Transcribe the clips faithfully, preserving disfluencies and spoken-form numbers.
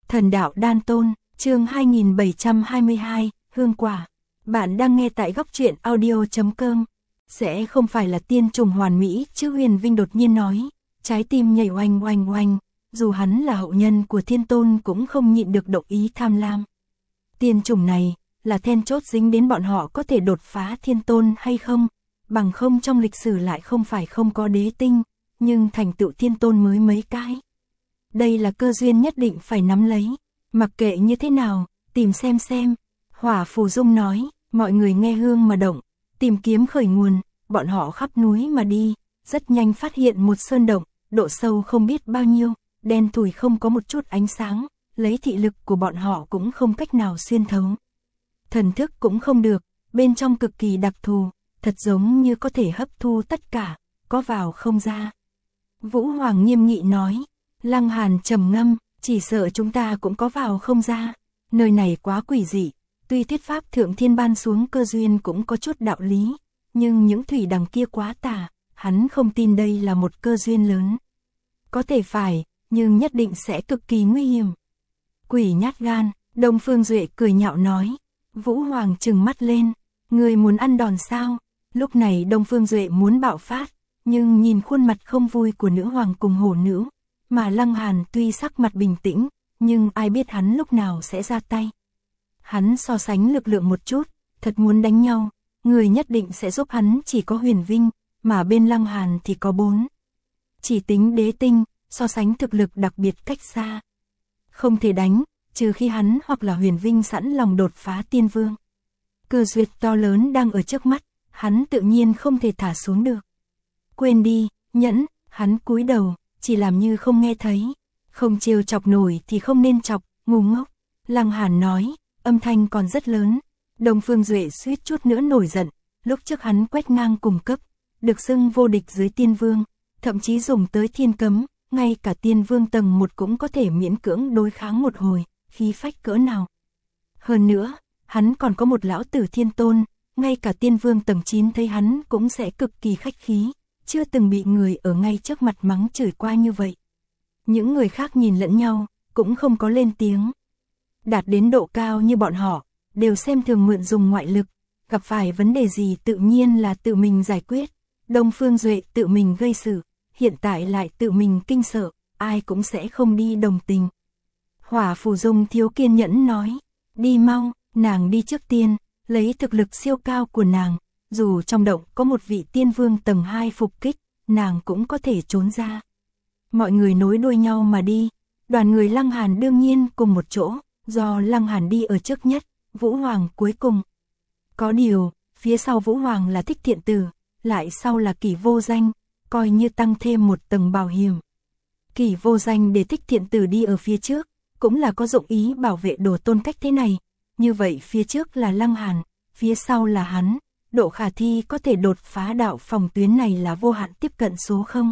Thần đạo đan tôn, chương hai nghìn bảy trăm hai mươi hai, hương quả. Bạn đang nghe tại góc truyện audio chấm com. Sẽ không phải là tiên trùng hoàn mỹ chứ, Huyền Vinh đột nhiên nói, trái tim nhảy oanh oanh oanh, dù hắn là hậu nhân của thiên tôn cũng không nhịn được động ý tham lam. Tiên trùng này, là then chốt dính đến bọn họ có thể đột phá thiên tôn hay không, bằng không trong lịch sử lại không phải không có đế tinh, nhưng thành tựu thiên tôn mới mấy cái. Đây là cơ duyên nhất định phải nắm lấy, mặc kệ như thế nào, tìm xem xem. Hỏa Phù Dung nói, mọi người nghe hương mà động, tìm kiếm khởi nguồn, bọn họ khắp núi mà đi, rất nhanh phát hiện một sơn động, độ sâu không biết bao nhiêu, đen thủi không có một chút ánh sáng, lấy thị lực của bọn họ cũng không cách nào xuyên thấu. Thần thức cũng không được, bên trong cực kỳ đặc thù, thật giống như có thể hấp thu tất cả, có vào không ra. Vũ Hoàng nghiêm nghị nói. Lăng Hàn trầm ngâm, chỉ sợ chúng ta cũng có vào không ra, nơi này quá quỷ dị, tuy thuyết pháp thượng thiên ban xuống cơ duyên cũng có chút đạo lý, nhưng những thủy đằng kia quá tà, hắn không tin đây là một cơ duyên lớn. Có thể phải, nhưng nhất định sẽ cực kỳ nguy hiểm. Quỷ nhát gan, Đông Phương Duệ cười nhạo nói. Vũ Hoàng trừng mắt lên, người muốn ăn đòn sao? Lúc này Đông Phương Duệ muốn bạo phát, nhưng nhìn khuôn mặt không vui của nữ hoàng cùng hổ nữ, mà Lăng Hàn tuy sắc mặt bình tĩnh, nhưng ai biết hắn lúc nào sẽ ra tay. Hắn so sánh lực lượng một chút, thật muốn đánh nhau, người nhất định sẽ giúp hắn chỉ có Huyền Vinh, mà bên Lăng Hàn thì có bốn. Chỉ tính đế tinh, so sánh thực lực đặc biệt cách xa. Không thể đánh, trừ khi hắn hoặc là Huyền Vinh sẵn lòng đột phá tiên vương. Cơ duyệt to lớn đang ở trước mắt, hắn tự nhiên không thể thả xuống được. Quên đi, nhẫn, hắn cúi đầu, chỉ làm như không nghe thấy, không trêu chọc nổi thì không nên chọc, ngu ngốc. Lăng Hàn nói, âm thanh còn rất lớn. Đông Phương Duệ suýt chút nữa nổi giận, lúc trước hắn quét ngang cùng cấp, được xưng vô địch dưới tiên vương, thậm chí dùng tới thiên cấm, ngay cả tiên vương tầng một cũng có thể miễn cưỡng đối kháng một hồi, khí phách cỡ nào. Hơn nữa, hắn còn có một lão tử thiên tôn, ngay cả tiên vương tầng chín thấy hắn cũng sẽ cực kỳ khách khí, chưa từng bị người ở ngay trước mặt mắng chửi qua như vậy. Những người khác nhìn lẫn nhau, cũng không có lên tiếng. Đạt đến độ cao như bọn họ, đều xem thường mượn dùng ngoại lực, gặp phải vấn đề gì tự nhiên là tự mình giải quyết. Đông Phương Duệ tự mình gây sự, hiện tại lại tự mình kinh sợ, ai cũng sẽ không đi đồng tình. Hỏa Phù Dung thiếu kiên nhẫn nói, đi mau, nàng đi trước tiên, lấy thực lực siêu cao của nàng. Dù trong động có một vị tiên vương tầng hai phục kích, nàng cũng có thể trốn ra. Mọi người nối đuôi nhau mà đi, đoàn người Lăng Hàn đương nhiên cùng một chỗ, do Lăng Hàn đi ở trước nhất, Vũ Hoàng cuối cùng. Có điều, phía sau Vũ Hoàng là Thích Thiện Tử, lại sau là Kỷ Vô Danh, coi như tăng thêm một tầng bảo hiểm. Kỷ Vô Danh để Thích Thiện Tử đi ở phía trước, cũng là có dụng ý bảo vệ đồ tôn cách thế này, như vậy phía trước là Lăng Hàn, phía sau là hắn. Độ khả thi có thể đột phá đạo phòng tuyến này là vô hạn tiếp cận số không.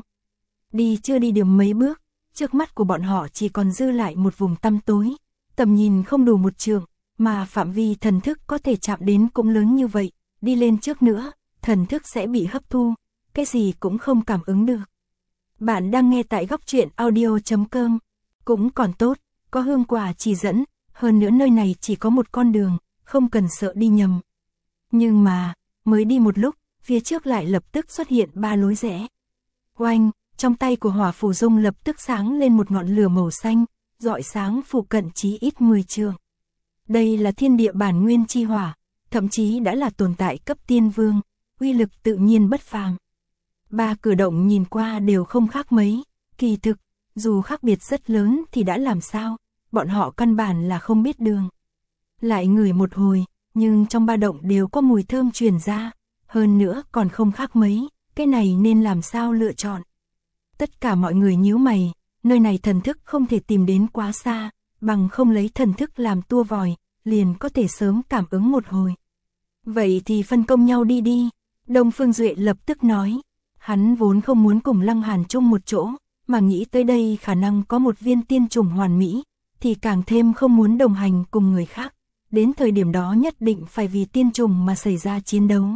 Đi chưa đi được mấy bước, trước mắt của bọn họ chỉ còn dư lại một vùng tăm tối, tầm nhìn không đủ một trượng, mà phạm vi thần thức có thể chạm đến cũng lớn như vậy, đi lên trước nữa, thần thức sẽ bị hấp thu, cái gì cũng không cảm ứng được. Bạn đang nghe tại góc truyện audio chấm com, cũng còn tốt, có hương quả chỉ dẫn, hơn nữa nơi này chỉ có một con đường, không cần sợ đi nhầm. Nhưng mà, mới đi một lúc, phía trước lại lập tức xuất hiện ba lối rẽ. Oanh, trong tay của Hỏa Phù Dung lập tức sáng lên một ngọn lửa màu xanh, rọi sáng phụ cận chí ít mười trượng. Đây là thiên địa bản nguyên chi hỏa, thậm chí đã là tồn tại cấp tiên vương, uy lực tự nhiên bất phàm. Ba cử động nhìn qua đều không khác mấy, kỳ thực, dù khác biệt rất lớn thì đã làm sao, bọn họ căn bản là không biết đường. Lại ngửi một hồi, nhưng trong ba động đều có mùi thơm truyền ra, hơn nữa còn không khác mấy, cái này nên làm sao lựa chọn. Tất cả mọi người nhíu mày, nơi này thần thức không thể tìm đến quá xa, bằng không lấy thần thức làm tua vòi, liền có thể sớm cảm ứng một hồi. Vậy thì phân công nhau đi đi, Đông Phương Duệ lập tức nói, hắn vốn không muốn cùng Lăng Hàn chung một chỗ, mà nghĩ tới đây khả năng có một viên tiên trùng hoàn mỹ, thì càng thêm không muốn đồng hành cùng người khác. Đến thời điểm đó nhất định phải vì tiên trùng mà xảy ra chiến đấu.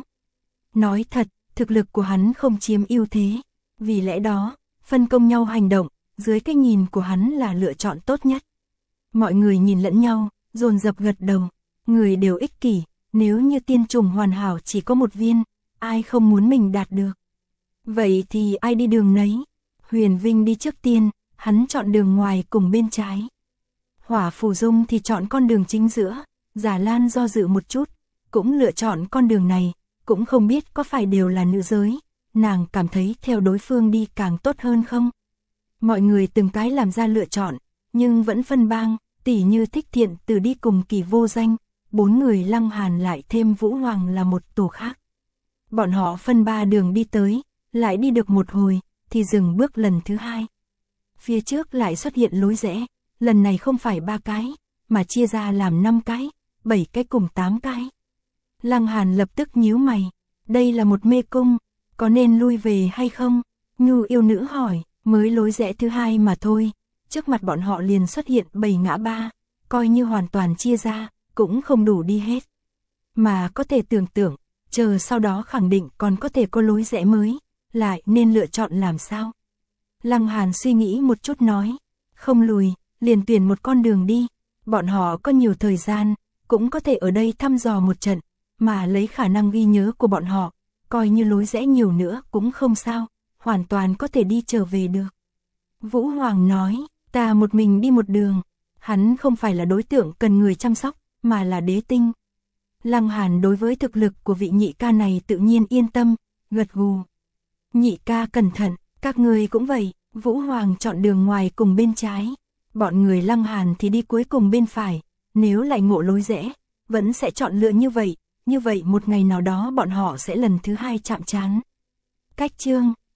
Nói thật, thực lực của hắn không chiếm ưu thế. Vì lẽ đó, phân công nhau hành động, dưới cái nhìn của hắn là lựa chọn tốt nhất. Mọi người nhìn lẫn nhau, dồn dập gật đầu. Người đều ích kỷ, nếu như tiên trùng hoàn hảo chỉ có một viên, ai không muốn mình đạt được. Vậy thì ai đi đường nấy? Huyền Vinh đi trước tiên, hắn chọn đường ngoài cùng bên trái. Hỏa Phù Dung thì chọn con đường chính giữa, Giả Lan do dự một chút, cũng lựa chọn con đường này, cũng không biết có phải đều là nữ giới, nàng cảm thấy theo đối phương đi càng tốt hơn không? Mọi người từng cái làm ra lựa chọn, nhưng vẫn phân bang, tỉ như Thích Thiện Từ đi cùng Kỳ Vô Danh, bốn người Lăng Hàn lại thêm Vũ Hoàng là một tổ khác. Bọn họ phân ba đường đi tới, lại đi được một hồi, thì dừng bước lần thứ hai. Phía trước lại xuất hiện lối rẽ, lần này không phải ba cái, mà chia ra làm năm cái, bảy cái cùng tám cái. Lăng Hàn lập tức nhíu mày, đây là một mê cung, có nên lui về hay không? Nhu yêu nữ hỏi, mới lối rẽ thứ hai mà thôi, trước mặt bọn họ liền xuất hiện bảy ngã ba, coi như hoàn toàn chia ra, cũng không đủ đi hết. Mà có thể tưởng tượng, chờ sau đó khẳng định còn có thể có lối rẽ mới, lại nên lựa chọn làm sao? Lăng Hàn suy nghĩ một chút nói, không lùi, liền tuyển một con đường đi, bọn họ có nhiều thời gian, cũng có thể ở đây thăm dò một trận, mà lấy khả năng ghi nhớ của bọn họ, coi như lối rẽ nhiều nữa cũng không sao, hoàn toàn có thể đi trở về được. Vũ Hoàng nói, ta một mình đi một đường, hắn không phải là đối tượng cần người chăm sóc, mà là đế tinh. Lăng Hàn đối với thực lực của vị nhị ca này tự nhiên yên tâm, gật gù. Nhị ca cẩn thận, các người cũng vậy. Vũ Hoàng chọn đường ngoài cùng bên trái, bọn người Lăng Hàn thì đi cuối cùng bên phải, nếu lại ngộ lối rẽ, vẫn sẽ chọn lựa như vậy, như vậy một ngày nào đó bọn họ sẽ lần thứ hai chạm trán. Cách chương